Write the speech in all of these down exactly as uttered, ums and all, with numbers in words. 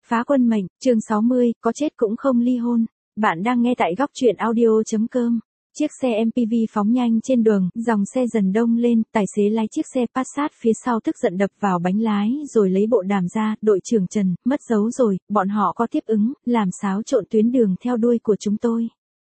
Phá quân mệnh, chương sáu mươi, có chết cũng không ly hôn. Bạn đang nghe tại góc truyện audio chấm com. Chiếc xe em pê vê phóng nhanh trên đường, dòng xe dần đông lên, tài xế lái chiếc xe Passat phía sau tức giận đập vào bánh lái rồi lấy bộ đàm ra, đội trưởng Trần, mất dấu rồi, bọn họ có tiếp ứng, làm xáo trộn tuyến đường theo đuôi của chúng tôi.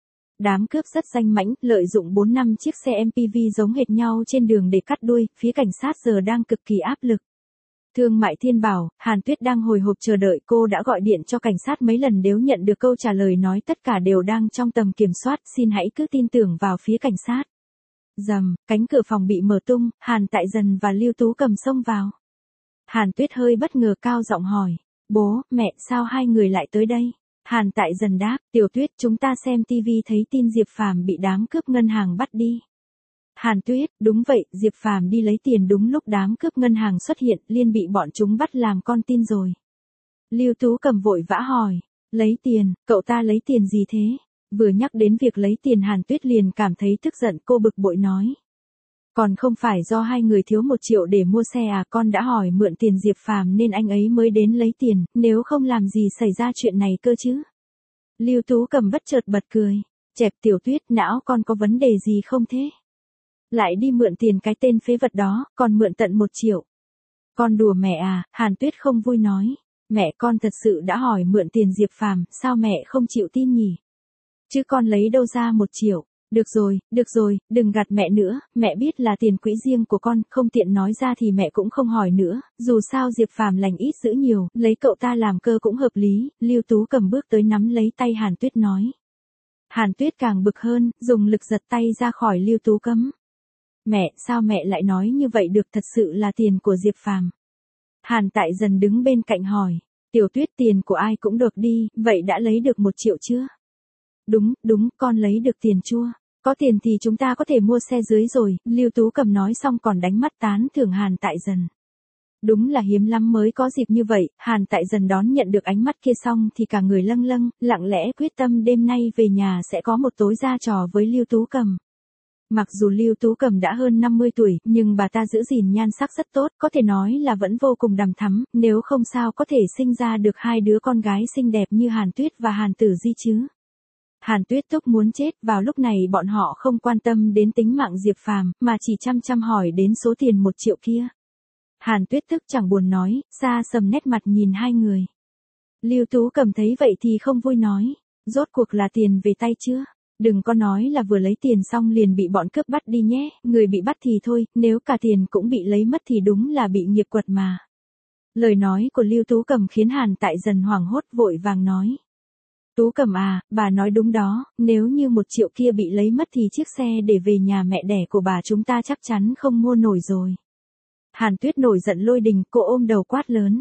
Đám cướp rất danh mãnh, lợi dụng bốn năm chiếc xe em pê vê giống hệt nhau trên đường để cắt đuôi, phía cảnh sát giờ đang cực kỳ áp lực. Thương mại Thiên bảo, Hàn Tuyết đang hồi hộp chờ đợi, cô đã gọi điện cho cảnh sát mấy lần đều nhận được câu trả lời nói tất cả đều đang trong tầm kiểm soát, xin hãy cứ tin tưởng vào phía cảnh sát. Rầm, cánh cửa phòng bị mở tung, Hàn Tại Dần và Lưu Tú Cầm xông vào. Hàn Tuyết hơi bất ngờ cao giọng hỏi, bố, mẹ, sao hai người lại tới đây? Hàn Tại Dần đáp, Tiểu Tuyết, chúng ta xem tivi thấy tin Diệp Phàm bị đám cướp ngân hàng bắt đi. Hàn Tuyết, đúng vậy, Diệp Phàm đi lấy tiền đúng lúc đám cướp ngân hàng xuất hiện, liền bị bọn chúng bắt làm con tin rồi. Lưu Tú Cầm vội vã hỏi, lấy tiền, cậu ta lấy tiền gì thế? Vừa nhắc đến việc lấy tiền Hàn Tuyết liền cảm thấy tức giận, cô bực bội nói. Còn không phải do hai người thiếu một triệu để mua xe à, con đã hỏi mượn tiền Diệp Phàm nên anh ấy mới đến lấy tiền, nếu không làm gì xảy ra chuyện này cơ chứ? Lưu Tú Cầm bất chợt bật cười, chẹp Tiểu Tuyết, não con có vấn đề gì không thế? Lại đi mượn tiền cái tên phế vật đó, còn mượn tận một triệu. Con đùa mẹ à, Hàn Tuyết không vui nói. Mẹ, con thật sự đã hỏi mượn tiền Diệp Phàm, sao mẹ không chịu tin nhỉ? Chứ con lấy đâu ra một triệu. Được rồi, được rồi, đừng gạt mẹ nữa, mẹ biết là tiền quỹ riêng của con, không tiện nói ra thì mẹ cũng không hỏi nữa, dù sao Diệp Phàm lành ít dữ nhiều, lấy cậu ta làm cơ cũng hợp lý. Lưu Tú Cầm bước tới nắm lấy tay Hàn Tuyết nói. Hàn Tuyết càng bực hơn, dùng lực giật tay ra khỏi Lưu Tú Cầm. Mẹ, sao mẹ lại nói như vậy được, thật sự là tiền của Diệp Phàm. Hàn Tại Dần đứng bên cạnh hỏi, Tiểu Tuyết, tiền của ai cũng được đi, vậy đã lấy được một triệu chưa? Đúng, đúng, con lấy được tiền chua. Có tiền thì chúng ta có thể mua xe dưới rồi, Lưu Tú Cầm nói xong còn đánh mắt tán thưởng Hàn Tại Dần. Đúng là hiếm lắm mới có dịp như vậy, Hàn Tại Dần đón nhận được ánh mắt kia xong thì cả người lâng lâng, lặng lẽ quyết tâm đêm nay về nhà sẽ có một tối ra trò với Lưu Tú Cầm. Mặc dù Lưu Tú Cầm đã hơn năm mươi tuổi, nhưng bà ta giữ gìn nhan sắc rất tốt, có thể nói là vẫn vô cùng đằm thắm, nếu không sao có thể sinh ra được hai đứa con gái xinh đẹp như Hàn Tuyết và Hàn Tử Di chứ. Hàn Tuyết tức muốn chết, vào lúc này bọn họ không quan tâm đến tính mạng Diệp Phàm, mà chỉ chăm chăm hỏi đến số tiền một triệu kia. Hàn Tuyết tức chẳng buồn nói, xa sầm nét mặt nhìn hai người. Lưu Tú Cầm thấy vậy thì không vui nói, rốt cuộc là tiền về tay chưa? Đừng có nói là vừa lấy tiền xong liền bị bọn cướp bắt đi nhé, người bị bắt thì thôi, nếu cả tiền cũng bị lấy mất thì đúng là bị nghiệp quật mà. Lời nói của Lưu Tú Cầm khiến Hàn Tại Dần hoảng hốt vội vàng nói. Tú Cầm à, bà nói đúng đó, nếu như một triệu kia bị lấy mất thì chiếc xe để về nhà mẹ đẻ của bà chúng ta chắc chắn không mua nổi rồi. Hàn Tuyết nổi giận lôi đình, cô ôm đầu quát lớn.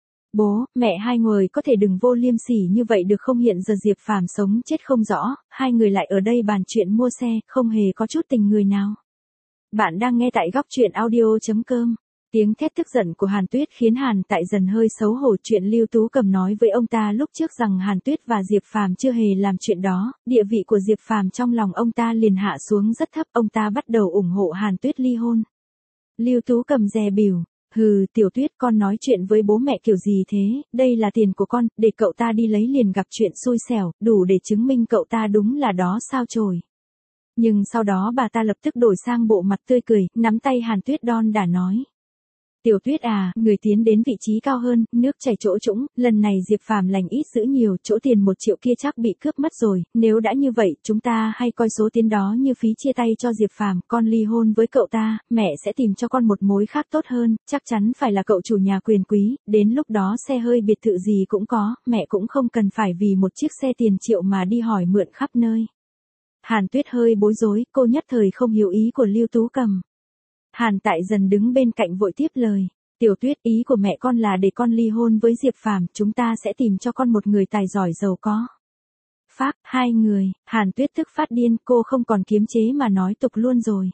Bố, mẹ hai người có thể đừng vô liêm sỉ như vậy được không, hiện giờ Diệp Phàm sống chết không rõ, hai người lại ở đây bàn chuyện mua xe, không hề có chút tình người nào. Bạn đang nghe tại góc truyện audio chấm com. Tiếng thét tức giận của Hàn Tuyết khiến Hàn Tại Dần hơi xấu hổ, chuyện Lưu Tú Cầm nói với ông ta lúc trước rằng Hàn Tuyết và Diệp Phàm chưa hề làm chuyện đó, địa vị của Diệp Phàm trong lòng ông ta liền hạ xuống rất thấp, ông ta bắt đầu ủng hộ Hàn Tuyết ly hôn. Lưu Tú Cầm dè bỉu. Hừ, Tiểu Tuyết, con nói chuyện với bố mẹ kiểu gì thế, đây là tiền của con, để cậu ta đi lấy liền gặp chuyện xui xẻo, đủ để chứng minh cậu ta đúng là đó sao chổi. Nhưng sau đó bà ta lập tức đổi sang bộ mặt tươi cười, nắm tay Hàn Tuyết đon đả nói. Tiểu Tuyết à, người tiến đến vị trí cao hơn, nước chảy chỗ trũng, lần này Diệp Phàm lành ít dữ nhiều, chỗ tiền một triệu kia chắc bị cướp mất rồi, nếu đã như vậy, chúng ta hay coi số tiền đó như phí chia tay cho Diệp Phàm, con ly hôn với cậu ta, mẹ sẽ tìm cho con một mối khác tốt hơn, chắc chắn phải là cậu chủ nhà quyền quý, đến lúc đó xe hơi biệt thự gì cũng có, mẹ cũng không cần phải vì một chiếc xe tiền triệu mà đi hỏi mượn khắp nơi. Hàn Tuyết hơi bối rối, cô nhất thời không hiểu ý của Lưu Tú Cầm. Hàn Tại Dần đứng bên cạnh vội tiếp lời, Tiểu Tuyết, ý của mẹ con là để con ly hôn với Diệp Phàm, chúng ta sẽ tìm cho con một người tài giỏi giàu có. Pháp, hai người, Hàn Tuyết tức phát điên, cô không còn kiềm chế mà nói tục luôn rồi.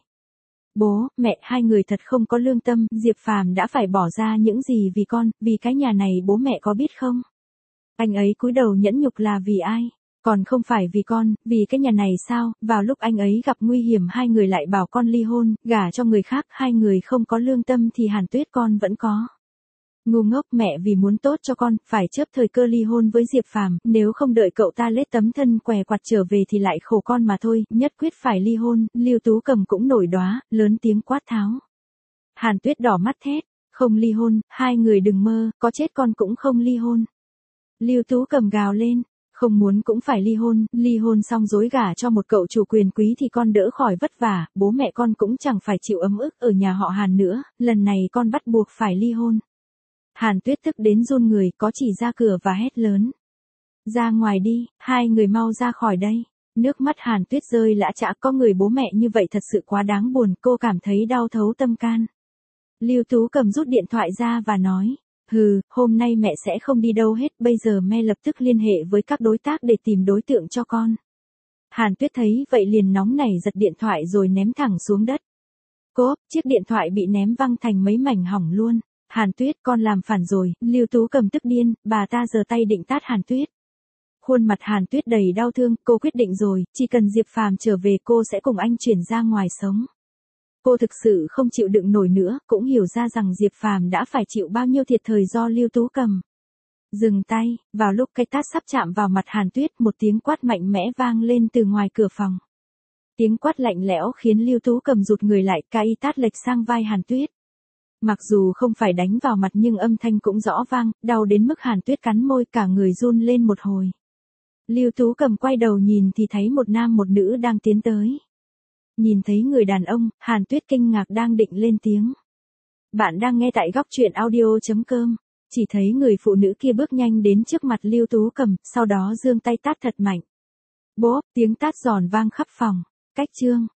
Bố, mẹ, hai người thật không có lương tâm, Diệp Phàm đã phải bỏ ra những gì vì con, vì cái nhà này bố mẹ có biết không? Anh ấy cúi đầu nhẫn nhục là vì ai? Còn không phải vì con, vì cái nhà này sao, vào lúc anh ấy gặp nguy hiểm hai người lại bảo con ly hôn, gả cho người khác, hai người không có lương tâm thì Hàn Tuyết con vẫn có. Ngu ngốc, mẹ vì muốn tốt cho con, phải chớp thời cơ ly hôn với Diệp Phàm, nếu không đợi cậu ta lết tấm thân què quặt trở về thì lại khổ con mà thôi, nhất quyết phải ly hôn. Lưu Tú Cầm cũng nổi đoá, lớn tiếng quát tháo. Hàn Tuyết đỏ mắt thét, không ly hôn, hai người đừng mơ, có chết con cũng không ly hôn. Lưu Tú Cầm gào lên, không muốn cũng phải ly hôn, ly hôn xong dối gả cho một cậu chủ quyền quý thì con đỡ khỏi vất vả, bố mẹ con cũng chẳng phải chịu ấm ức ở nhà họ Hàn nữa, lần này con bắt buộc phải ly hôn. Hàn Tuyết tức đến run người, có chỉ ra cửa và hét lớn. Ra ngoài đi, hai người mau ra khỏi đây. Nước mắt Hàn Tuyết rơi lã chã, có người bố mẹ như vậy thật sự quá đáng buồn, cô cảm thấy đau thấu tâm can. Lưu Tú Cầm rút điện thoại ra và nói. Hừ, hôm nay mẹ sẽ không đi đâu hết, bây giờ mẹ lập tức liên hệ với các đối tác để tìm đối tượng cho con. Hàn Tuyết thấy vậy liền nóng nảy giật điện thoại rồi ném thẳng xuống đất. Cốp, chiếc điện thoại bị ném văng thành mấy mảnh hỏng luôn. Hàn Tuyết, con làm phản rồi. Lưu Tú Cầm tức điên, bà ta giơ tay định tát Hàn Tuyết. Khuôn mặt Hàn Tuyết đầy đau thương, cô quyết định rồi, chỉ cần Diệp Phàm trở về cô sẽ cùng anh chuyển ra ngoài sống. Cô thực sự không chịu đựng nổi nữa, cũng hiểu ra rằng Diệp Phàm đã phải chịu bao nhiêu thiệt thòi do Lưu Tú Cầm. Dừng tay, vào lúc cái tát sắp chạm vào mặt Hàn Tuyết, một tiếng quát mạnh mẽ vang lên từ ngoài cửa phòng. Tiếng quát lạnh lẽo khiến Lưu Tú Cầm rụt người lại, cái tát lệch sang vai Hàn Tuyết. Mặc dù không phải đánh vào mặt nhưng âm thanh cũng rõ vang, đau đến mức Hàn Tuyết cắn môi, cả người run lên một hồi. Lưu Tú Cầm quay đầu nhìn thì thấy một nam một nữ đang tiến tới. Nhìn thấy người đàn ông, Hàn Tuyết kinh ngạc đang định lên tiếng. Bạn đang nghe tại góc truyện audio chấm com. Chỉ thấy người phụ nữ kia bước nhanh đến trước mặt Lưu Tú Cầm, sau đó giương tay tát thật mạnh. Bốp, tiếng tát giòn vang khắp phòng. Cách chương.